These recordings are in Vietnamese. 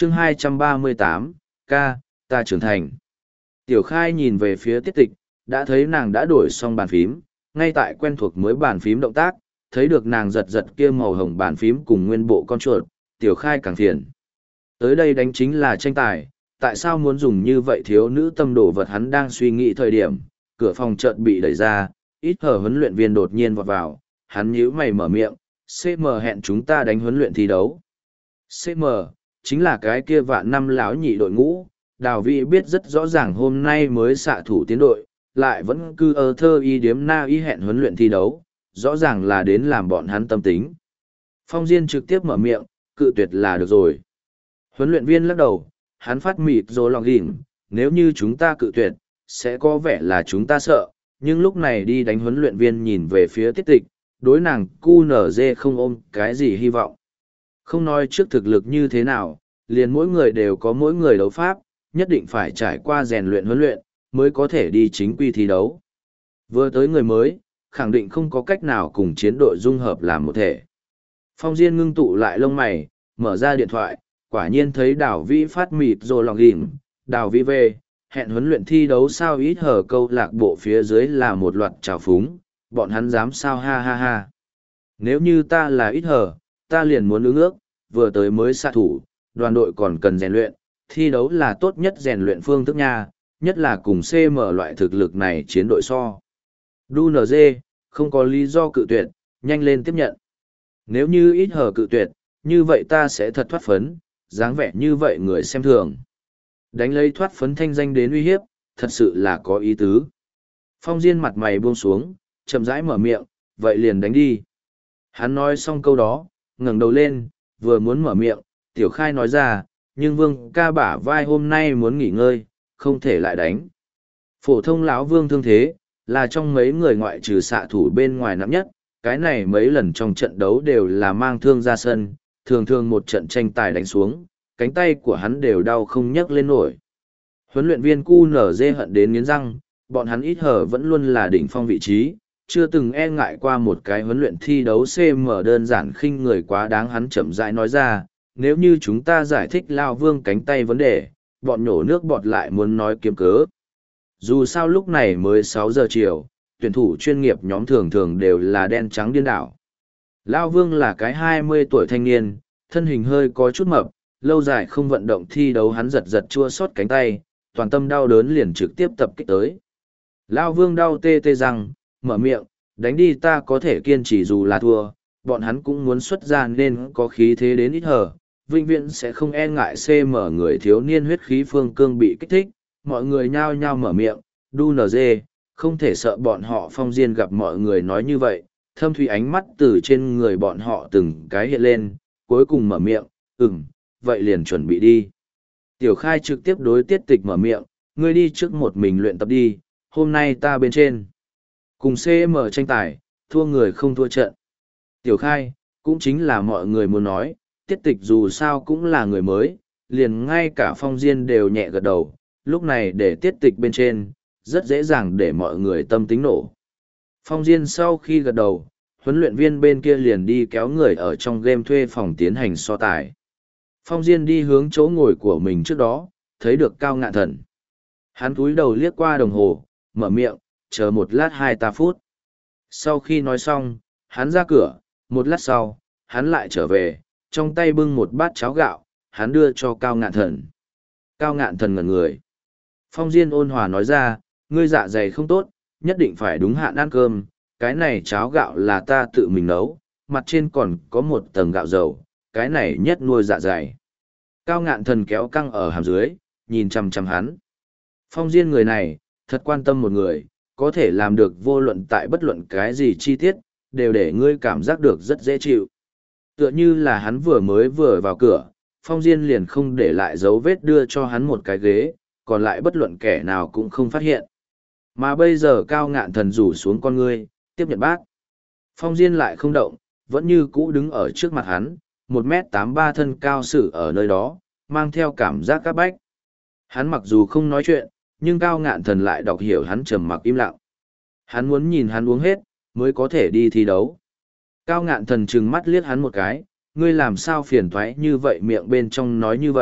chương 238, ca, ta trưởng thành. Tiểu Khai nhìn về phía Tiết Tịch, đã thấy nàng đã đổi xong bàn phím, ngay tại quen thuộc mới bàn phím động tác, thấy được nàng giật giật kia màu hồng bàn phím cùng nguyên bộ con chuột, Tiểu Khai càng phiền. Tới đây đánh chính là tranh tài, tại sao muốn dùng như vậy thiếu nữ tâm đồ vật hắn đang suy nghĩ thời điểm, cửa phòng chợt bị đẩy ra, ít hờ huấn luyện viên đột nhiên vọt vào, hắn nhíu mày mở miệng, CM hẹn chúng ta đánh huấn luyện thi đấu. CM, chính là cái kia vạn năm lão nhị đội ngũ, Đào Vĩ biết rất rõ ràng hôm nay mới xạ thủ tiến đội, lại vẫn cứ ở thơ y điếm na y hẹn huấn luyện thi đấu, rõ ràng là đến làm bọn hắn tâm tính. Phong Diên trực tiếp mở miệng, cự tuyệt là được rồi. Huấn luyện viên lắc đầu, hắn phát mịt rồi lòng ghiểm, nếu như chúng ta cự tuyệt, sẽ có vẻ là chúng ta sợ, nhưng lúc này đi đánh huấn luyện viên nhìn về phía Tiết Tịch, đối nàng QNZ không ôm cái gì hy vọng. Không nói trước thực lực như thế nào, liền mỗi người đều có mỗi người đấu pháp, nhất định phải trải qua rèn luyện huấn luyện, mới có thể đi chính quy thi đấu. Vừa tới người mới, khẳng định không có cách nào cùng chiến đội dung hợp làm một thể. Phong Diên ngưng tụ lại lông mày, mở ra điện thoại, quả nhiên thấy Đào Vĩ phát mịt rồi lòng ghiểm, Đào Vĩ về, hẹn huấn luyện thi đấu sao ít hở câu lạc bộ phía dưới là một loạt trào phúng, bọn hắn dám sao ha ha ha. Nếu như ta là ít hở, ta liền muốn ứng ước, vừa tới mới xạ thủ, đoàn đội còn cần rèn luyện, thi đấu là tốt nhất rèn luyện phương thức nha, nhất là cùng CM loại thực lực này chiến đội so. DUNZ, không có lý do cự tuyệt, nhanh lên tiếp nhận. Nếu như ít hở cự tuyệt, như vậy ta sẽ thật thoát phấn, dáng vẻ như vậy người xem thường. Đánh lấy thoát phấn thanh danh đến uy hiếp, thật sự là có ý tứ. Phong Diên mặt mày buông xuống, chậm rãi mở miệng, vậy liền đánh đi. Hắn nói xong câu đó, ngẩng đầu lên, vừa muốn mở miệng, Tiểu Khai nói ra, nhưng Vương ca bả vai hôm nay muốn nghỉ ngơi, không thể lại đánh. Phổ thông lão Vương thương thế, là trong mấy người ngoại trừ xạ thủ bên ngoài nặng nhất, cái này mấy lần trong trận đấu đều là mang thương ra sân, thường thường một trận tranh tài đánh xuống, cánh tay của hắn đều đau không nhấc lên nổi. Huấn luyện viên QNZ hận đến nghiến răng, bọn hắn ít hở vẫn luôn là đỉnh phong vị trí, chưa từng e ngại qua một cái huấn luyện thi đấu CM đơn giản khinh người quá đáng. Hắn chậm rãi nói ra, nếu như chúng ta giải thích Lao Vương cánh tay vấn đề, bọn nhổ nước bọt lại muốn nói kiếm cớ. Dù sao lúc này mới 6 giờ chiều, tuyển thủ chuyên nghiệp nhóm thường thường đều là đen trắng điên đảo. Lao Vương là cái 20 tuổi thanh niên, thân hình hơi có chút mập, lâu dài không vận động thi đấu hắn giật giật chua xót cánh tay, toàn tâm đau đớn liền trực tiếp tập kích tới. Lao Vương đau tê tê răng, mở miệng, đánh đi ta có thể kiên trì dù là thua, bọn hắn cũng muốn xuất ra nên có khí thế đến ít hở, vĩnh viễn sẽ không e ngại CM người thiếu niên huyết khí phương cương bị kích thích, mọi người nhao nhao mở miệng, DUNZ, không thể sợ bọn họ. Phong Diên gặp mọi người nói như vậy, thâm thủy ánh mắt từ trên người bọn họ từng cái hiện lên, cuối cùng mở miệng, vậy liền chuẩn bị đi. Tiểu Khai trực tiếp đối Tiết Tịch mở miệng, ngươi đi trước một mình luyện tập đi, hôm nay ta bên trên. Cùng CM tranh tài, thua người không thua trận. Tiểu Khai, cũng chính là mọi người muốn nói, Tiết Tịch dù sao cũng là người mới, liền ngay cả Phong Diên đều nhẹ gật đầu, lúc này để Tiết Tịch bên trên, rất dễ dàng để mọi người tâm tính nổ. Phong Diên sau khi gật đầu, huấn luyện viên bên kia liền đi kéo người ở trong game thuê phòng tiến hành so tài. Phong Diên đi hướng chỗ ngồi của mình trước đó, thấy được Cao Ngạn Thần. Hắn cúi đầu liếc qua đồng hồ, mở miệng, chờ 1 lát 2 phút. Sau khi nói xong, hắn ra cửa, 1 lát sau, hắn lại trở về, trong tay bưng một bát cháo gạo, hắn đưa cho Cao Ngạn Thần. Cao Ngạn Thần ngẩn người. Phong Diên ôn hòa nói ra, ngươi dạ dày không tốt, nhất định phải đúng hạn ăn cơm, cái này cháo gạo là ta tự mình nấu, mặt trên còn có một tầng gạo dầu, cái này nhất nuôi dạ dày. Cao Ngạn Thần kéo căng ở hàm dưới, nhìn chằm chằm hắn. Phong Diên người này, thật quan tâm một người, có thể làm được vô luận tại bất luận cái gì chi tiết, đều để ngươi cảm giác được rất dễ chịu. Tựa như là hắn vừa vào cửa, Phong Diên liền không để lại dấu vết đưa cho hắn một cái ghế, còn lại bất luận kẻ nào cũng không phát hiện. Mà bây giờ Cao Ngạn Thần rủ xuống con ngươi, tiếp nhận bát. Phong Diên lại không động, vẫn như cũ đứng ở trước mặt hắn, 1m83 thân cao sử ở nơi đó, mang theo cảm giác các bách. Hắn mặc dù không nói chuyện, nhưng Cao Ngạn Thần lại đọc hiểu hắn trầm mặc im lặng. Hắn muốn nhìn hắn uống hết, mới có thể đi thi đấu. Cao Ngạn Thần trừng mắt liếc hắn một cái, ngươi làm sao phiền toái như vậy, miệng bên trong nói như vậy,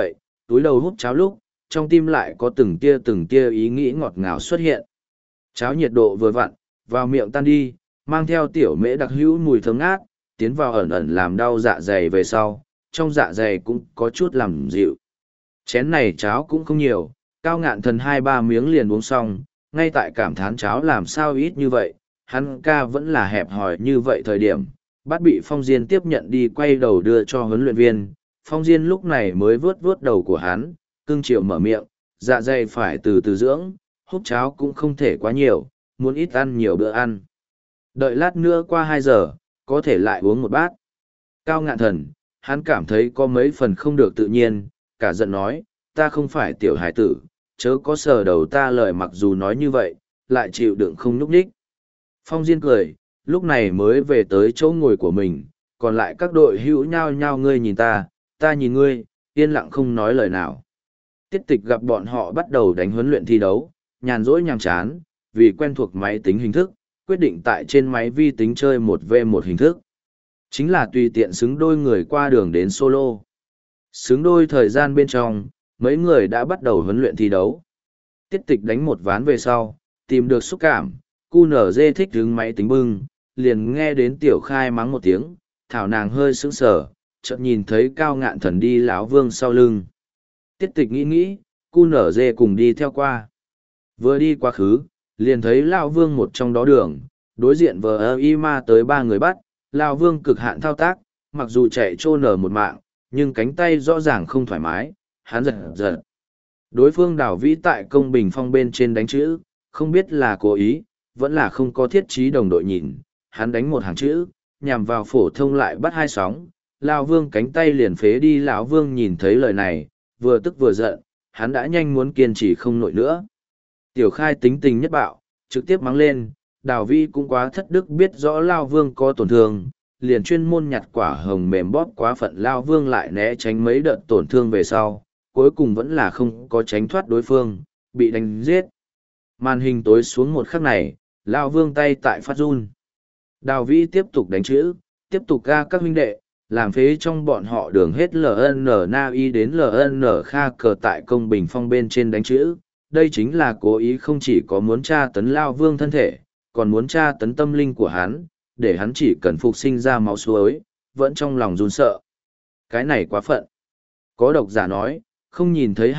túi đầu hút cháo lúc, trong tim lại có từng tia ý nghĩ ngọt ngào xuất hiện. Cháo nhiệt độ vừa vặn, vào miệng tan đi, mang theo tiểu mễ đặc hữu mùi thơm ngát, tiến vào ẩn ẩn làm đau dạ dày về sau, trong dạ dày cũng có chút làm dịu. Chén này cháo cũng không nhiều, Cao Ngạn Thần 2-3 miếng liền uống xong, ngay tại cảm thán cháo làm sao ít như vậy, hắn ca vẫn là hẹp hòi như vậy thời điểm, bắt bị Phong Diên tiếp nhận đi quay đầu đưa cho huấn luyện viên. Phong Diên lúc này mới vướt vướt đầu của hắn, cưng chiều mở miệng, dạ dày phải từ từ dưỡng, húp cháo cũng không thể quá nhiều, muốn ít ăn nhiều bữa ăn. Đợi lát nữa qua 2 giờ, có thể lại uống một bát. Cao Ngạn Thần, hắn cảm thấy có mấy phần không được tự nhiên, cả giận nói, ta không phải tiểu hải tử, chớ có sờ đầu ta, lời mặc dù nói như vậy, lại chịu đựng không nhúc nhích. Phong Diên cười, lúc này mới về tới chỗ ngồi của mình, còn lại các đội hữu nhao nhao, ngươi nhìn ta nhìn ngươi, yên lặng không nói lời nào. Tiết Tịch gặp bọn họ bắt đầu đánh huấn luyện thi đấu, nhàn rỗi nhàm chán, vì quen thuộc máy tính hình thức, quyết định tại trên máy vi tính chơi 1v1 hình thức. Chính là tùy tiện xứng đôi người qua đường đến solo. Xứng đôi thời gian bên trong, mấy người đã bắt đầu huấn luyện thi đấu. Tiết Tịch đánh một ván về sau, tìm được xúc cảm, QNZ thích đứng máy tính bưng, liền nghe đến Tiểu Khai mắng một tiếng, thảo nàng hơi sững sờ, chợt nhìn thấy Cao Ngạn Thần đi lão Vương sau lưng. Tiết Tịch nghĩ, QNZ cùng đi theo qua. Vừa đi quá khứ, liền thấy lão Vương một trong đó đường, đối diện vờ ma tới 3 người bắt, lão Vương cực hạn thao tác, mặc dù chạy trô nở một mạng, nhưng cánh tay rõ ràng không thoải mái, hắn giật giật. Đối phương Đào Vĩ tại công bình phong bên trên đánh chữ, không biết là cố ý, vẫn là không có thiết trí đồng đội nhìn, hắn đánh một hàng chữ, nhằm vào phổ thông lại bắt 2 sóng, lão Vương cánh tay liền phế đi. Lão Vương nhìn thấy lời này, vừa tức vừa giận, hắn đã nhanh muốn kiên trì không nổi nữa. Tiểu Khai tính tình nhất bạo, trực tiếp mắng lên, Đào Vĩ cũng quá thất đức, biết rõ Lão Vương có tổn thương, liền chuyên môn nhặt quả hồng mềm bóp quá phận. Lão Vương lại né tránh mấy đợt tổn thương về sau, cuối cùng vẫn là không có tránh thoát đối phương, bị đánh giết. Màn hình tối xuống một khắc này, Lão Vương tay tại phát run. Đào Vĩ tiếp tục đánh chữ, tiếp tục ca các huynh đệ, làm phế trong bọn họ đường hết LN Na-i đến LN Kha cờ tại công bình phong bên trên đánh chữ. Đây chính là cố ý, không chỉ có muốn tra tấn Lão Vương thân thể, còn muốn tra tấn tâm linh của hắn, để hắn chỉ cần phục sinh ra máu suối, vẫn trong lòng run sợ. Cái này quá phận. Có độc giả nói, không nhìn thấy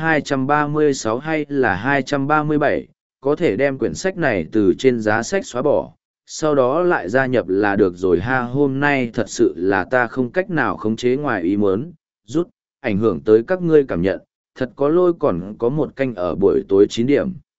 236 hay là 237, có thể đem quyển sách này từ trên giá sách xóa bỏ, sau đó lại gia nhập là được rồi ha. Hôm nay thật sự là ta không cách nào khống chế ngoài ý muốn, rút, ảnh hưởng tới các ngươi cảm nhận, thật có lỗi. Còn có một canh ở buổi tối 9 điểm.